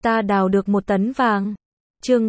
ta đào được 1 tấn vàng. Chương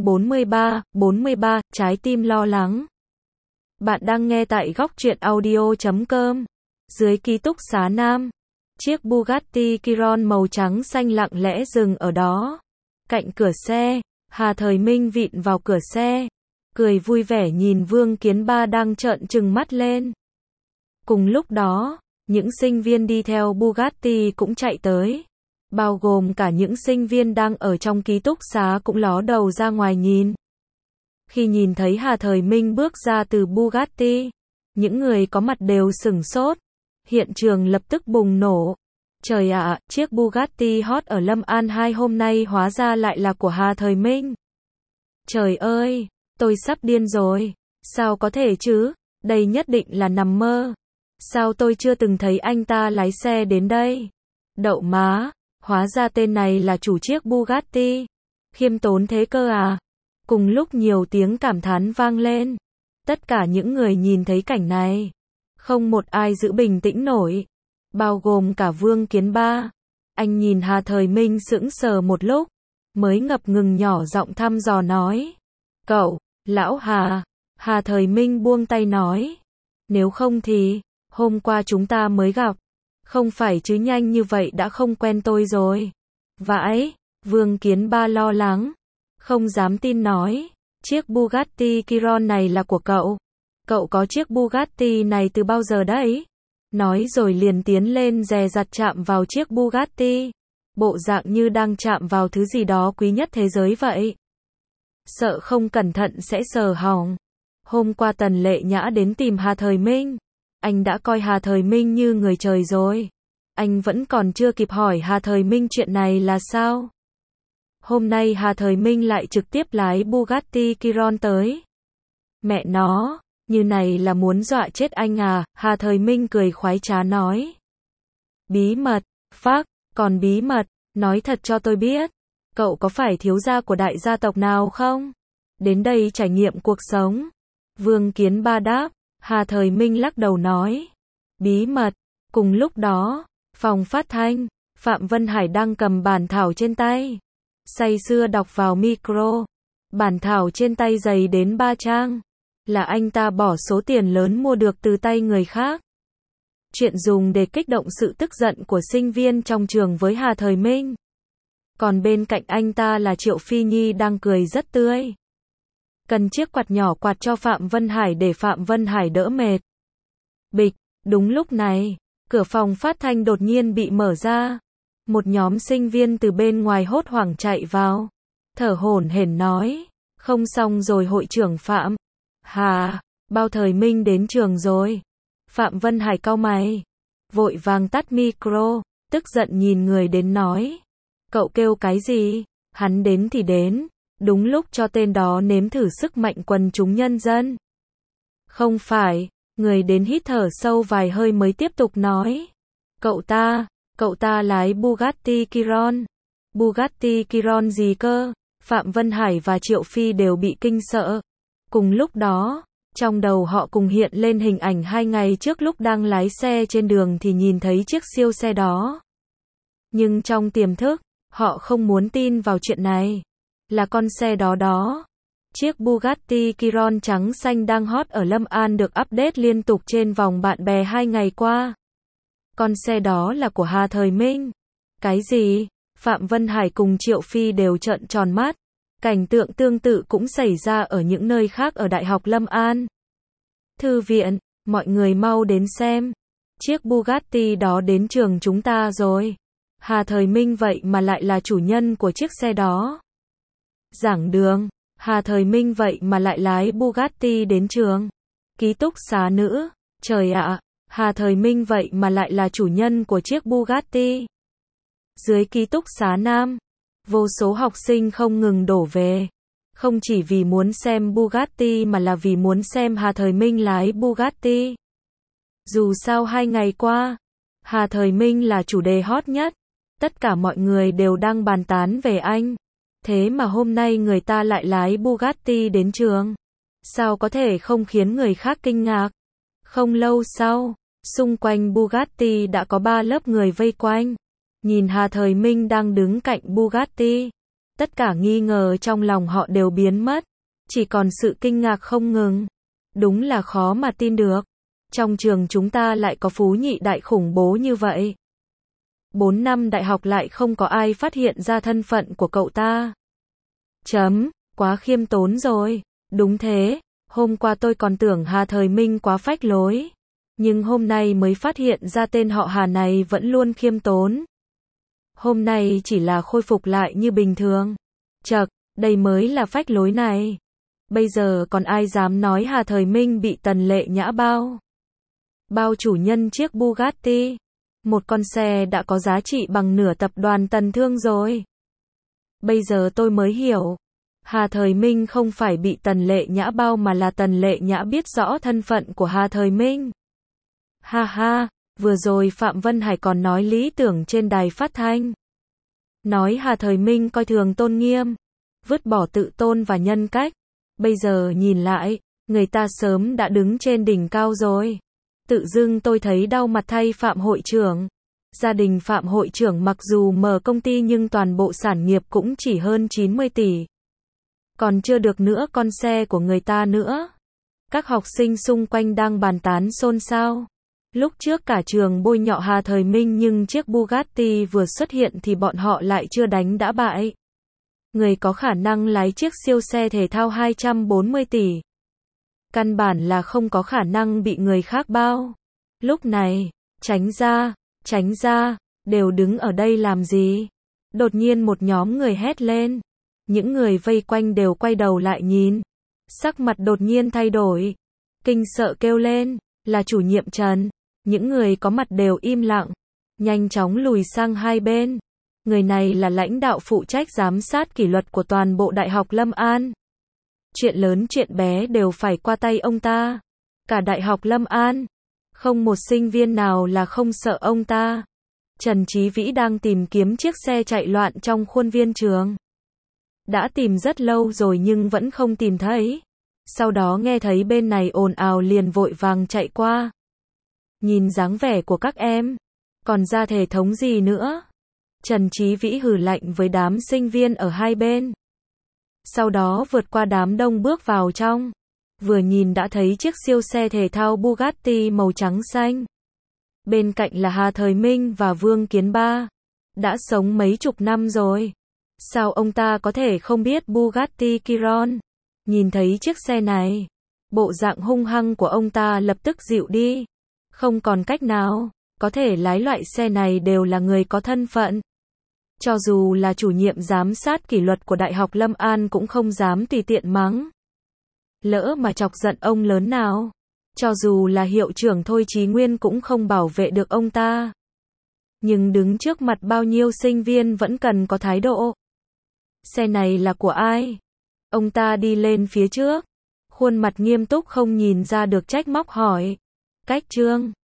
43, trái tim lo lắng. Bạn đang nghe tại góc truyện audio.com. Dưới ký túc xá Nam, chiếc Bugatti Chiron màu trắng xanh lặng lẽ dừng ở đó. Cạnh cửa xe, Hà Thời Minh vịn vào cửa xe, cười vui vẻ nhìn Vương Kiến Ba đang trợn trừng mắt lên. Cùng lúc đó, những sinh viên đi theo Bugatti cũng chạy tới, bao gồm cả những sinh viên đang ở trong ký túc xá cũng ló đầu ra ngoài nhìn. Khi nhìn thấy Hà Thời Minh bước ra từ Bugatti, những người có mặt đều sửng sốt. Hiện trường lập tức bùng nổ. Trời ạ, chiếc Bugatti hot ở Lâm An 2 hôm nay hóa ra lại là của Hà Thời Minh. Trời ơi, tôi sắp điên rồi. Sao có thể chứ? Đây nhất định là nằm mơ. Sao tôi chưa từng thấy anh ta lái xe đến đây? Đậu má, hóa ra tên này là chủ chiếc Bugatti. Khiêm tốn thế cơ à? Cùng lúc nhiều tiếng cảm thán vang lên. Tất cả những người nhìn thấy cảnh này, không một ai giữ bình tĩnh nổi, bao gồm cả Vương Kiến Ba. Anh nhìn Hà Thời Minh sững sờ một lúc, mới ngập ngừng nhỏ giọng thăm dò nói. Cậu, lão Hà. Hà Thời Minh buông tay nói. Nếu không thì, hôm qua chúng ta mới gặp. Không phải chứ nhanh như vậy đã không quen tôi rồi. Vãi, Vương Kiến Ba lo lắng, không dám tin nói. Chiếc Bugatti Chiron này là của cậu. Cậu có chiếc Bugatti này từ bao giờ đấy? Nói rồi liền tiến lên dè dặt chạm vào chiếc Bugatti. Bộ dạng như đang chạm vào thứ gì đó quý nhất thế giới vậy. Sợ không cẩn thận sẽ sờ hỏng. Hôm qua Tần Lệ Nhã đến tìm Hà Thời Minh. Anh đã coi Hà Thời Minh như người trời rồi. Anh vẫn còn chưa kịp hỏi Hà Thời Minh chuyện này là sao. Hôm nay Hà Thời Minh lại trực tiếp lái Bugatti Chiron tới. Mẹ nó, như này là muốn dọa chết anh à? Hà Thời Minh cười khoái trá nói. Bí mật, phác, còn bí mật, nói thật cho tôi biết. Cậu có phải thiếu gia của đại gia tộc nào không? Đến đây trải nghiệm cuộc sống. Vương Kiến Ba đáp. Hà Thời Minh lắc đầu nói. Bí mật. Cùng lúc đó, phòng phát thanh, Phạm Vân Hải đang cầm bản thảo trên tay, say sưa đọc vào micro. Bản thảo trên tay dày đến 3 trang. Là anh ta bỏ số tiền lớn mua được từ tay người khác. Chuyện dùng để kích động sự tức giận của sinh viên trong trường với Hà Thời Minh. Còn bên cạnh anh ta là Triệu Phi Nhi đang cười rất tươi. Cần chiếc quạt nhỏ quạt cho Phạm Vân Hải để Phạm Vân Hải đỡ mệt. Bịch, đúng lúc này, cửa phòng phát thanh đột nhiên bị mở ra. Một nhóm sinh viên từ bên ngoài hốt hoảng chạy vào, thở hổn hển nói. Không xong rồi hội trưởng Phạm. Hà, bao Thời Minh đến trường rồi. Phạm Vân Hải cau mày, vội vàng tắt micro, tức giận nhìn người đến nói. Cậu kêu cái gì? Hắn đến thì đến, đúng lúc cho tên đó nếm thử sức mạnh quần chúng nhân dân. Không phải, người đến hít thở sâu vài hơi mới tiếp tục nói. Cậu ta lái Bugatti Chiron. Bugatti Chiron gì cơ? Phạm Vân Hải và Triệu Phi đều bị kinh sợ. Cùng lúc đó, trong đầu họ cùng hiện lên hình ảnh 2 ngày trước lúc đang lái xe trên đường thì nhìn thấy chiếc siêu xe đó. Nhưng trong tiềm thức, họ không muốn tin vào chuyện này. Là con xe đó. Chiếc Bugatti Chiron trắng xanh đang hot ở Lâm An được update liên tục trên vòng bạn bè 2 ngày qua. Con xe đó là của Hà Thời Minh. Cái gì? Phạm Vân Hải cùng Triệu Phi đều trợn tròn mắt. Cảnh tượng tương tự cũng xảy ra ở những nơi khác ở Đại học Lâm An. Thư viện, mọi người mau đến xem. Chiếc Bugatti đó đến trường chúng ta rồi. Hà Thời Minh vậy mà lại là chủ nhân của chiếc xe đó. Giảng đường, Hà Thời Minh vậy mà lại lái Bugatti đến trường. Ký túc xá nữ, trời ạ, Hà Thời Minh vậy mà lại là chủ nhân của chiếc Bugatti. Dưới ký túc xá Nam, vô số học sinh không ngừng đổ về. Không chỉ vì muốn xem Bugatti mà là vì muốn xem Hà Thời Minh lái Bugatti. Dù sao 2 ngày qua, Hà Thời Minh là chủ đề hot nhất. Tất cả mọi người đều đang bàn tán về anh. Thế mà hôm nay người ta lại lái Bugatti đến trường. Sao có thể không khiến người khác kinh ngạc? Không lâu sau, xung quanh Bugatti đã có 3 lớp người vây quanh. Nhìn Hà Thời Minh đang đứng cạnh Bugatti. Tất cả nghi ngờ trong lòng họ đều biến mất, chỉ còn sự kinh ngạc không ngừng. Đúng là khó mà tin được. Trong trường chúng ta lại có phú nhị đại khủng bố như vậy. 4 năm đại học lại không có ai phát hiện ra thân phận của cậu ta. Quá khiêm tốn rồi. Đúng thế, hôm qua tôi còn tưởng Hà Thời Minh quá phách lối. Nhưng hôm nay mới phát hiện ra tên họ Hà này vẫn luôn khiêm tốn. Hôm nay chỉ là khôi phục lại như bình thường. Chậc, đây mới là phách lối này. Bây giờ còn ai dám nói Hà Thời Minh bị Tần Lệ Nhã bao? Bao chủ nhân chiếc Bugatti. Một con xe đã có giá trị bằng nửa tập đoàn Tần Thương rồi. Bây giờ tôi mới hiểu. Hà Thời Minh không phải bị Tần Lệ Nhã bao mà là Tần Lệ Nhã biết rõ thân phận của Hà Thời Minh. Ha ha, vừa rồi Phạm Vân Hải còn nói lý tưởng trên đài phát thanh. Nói Hà Thời Minh coi thường tôn nghiêm, vứt bỏ tự tôn và nhân cách. Bây giờ nhìn lại, người ta sớm đã đứng trên đỉnh cao rồi. Tự dưng tôi thấy đau mặt thay Phạm hội trưởng. Gia đình Phạm hội trưởng mặc dù mở công ty nhưng toàn bộ sản nghiệp cũng chỉ hơn 90 tỷ. Còn chưa được nữa con xe của người ta nữa. Các học sinh xung quanh đang bàn tán xôn xao. Lúc trước cả trường bôi nhọ Hà Thời Minh nhưng chiếc Bugatti vừa xuất hiện thì bọn họ lại chưa đánh đã bại. Người có khả năng lái chiếc siêu xe thể thao 240 tỷ. Căn bản là không có khả năng bị người khác bao. Lúc này, tránh ra, đều đứng ở đây làm gì? Đột nhiên một nhóm người hét lên. Những người vây quanh đều quay đầu lại nhìn. Sắc mặt đột nhiên thay đổi. Kinh sợ kêu lên, là chủ nhiệm Trần. Những người có mặt đều im lặng, nhanh chóng lùi sang hai bên. Người này là lãnh đạo phụ trách giám sát kỷ luật của toàn bộ Đại học Lâm An. Chuyện lớn chuyện bé đều phải qua tay ông ta. Cả Đại học Lâm An, không một sinh viên nào là không sợ ông ta. Trần Chí Vĩ đang tìm kiếm chiếc xe chạy loạn trong khuôn viên trường. Đã tìm rất lâu rồi nhưng vẫn không tìm thấy. Sau đó nghe thấy bên này ồn ào liền vội vàng chạy qua. Nhìn dáng vẻ của các em, còn ra thể thống gì nữa? Trần Chí Vĩ hừ lạnh với đám sinh viên ở hai bên. Sau đó vượt qua đám đông bước vào trong. Vừa nhìn đã thấy chiếc siêu xe thể thao Bugatti màu trắng xanh. Bên cạnh là Hà Thời Minh và Vương Kiến Ba. Đã sống mấy chục năm rồi. Sao ông ta có thể không biết Bugatti Chiron? Nhìn thấy chiếc xe này, bộ dạng hung hăng của ông ta lập tức dịu đi. Không còn cách nào, có thể lái loại xe này đều là người có thân phận. Cho dù là chủ nhiệm giám sát kỷ luật của Đại học Lâm An cũng không dám tùy tiện mắng. Lỡ mà chọc giận ông lớn nào, cho dù là hiệu trưởng Thôi Chí Nguyên cũng không bảo vệ được ông ta. Nhưng đứng trước mặt bao nhiêu sinh viên vẫn cần có thái độ. Xe này là của ai? Ông ta đi lên phía trước, khuôn mặt nghiêm túc không nhìn ra được trách móc hỏi. Cách Trương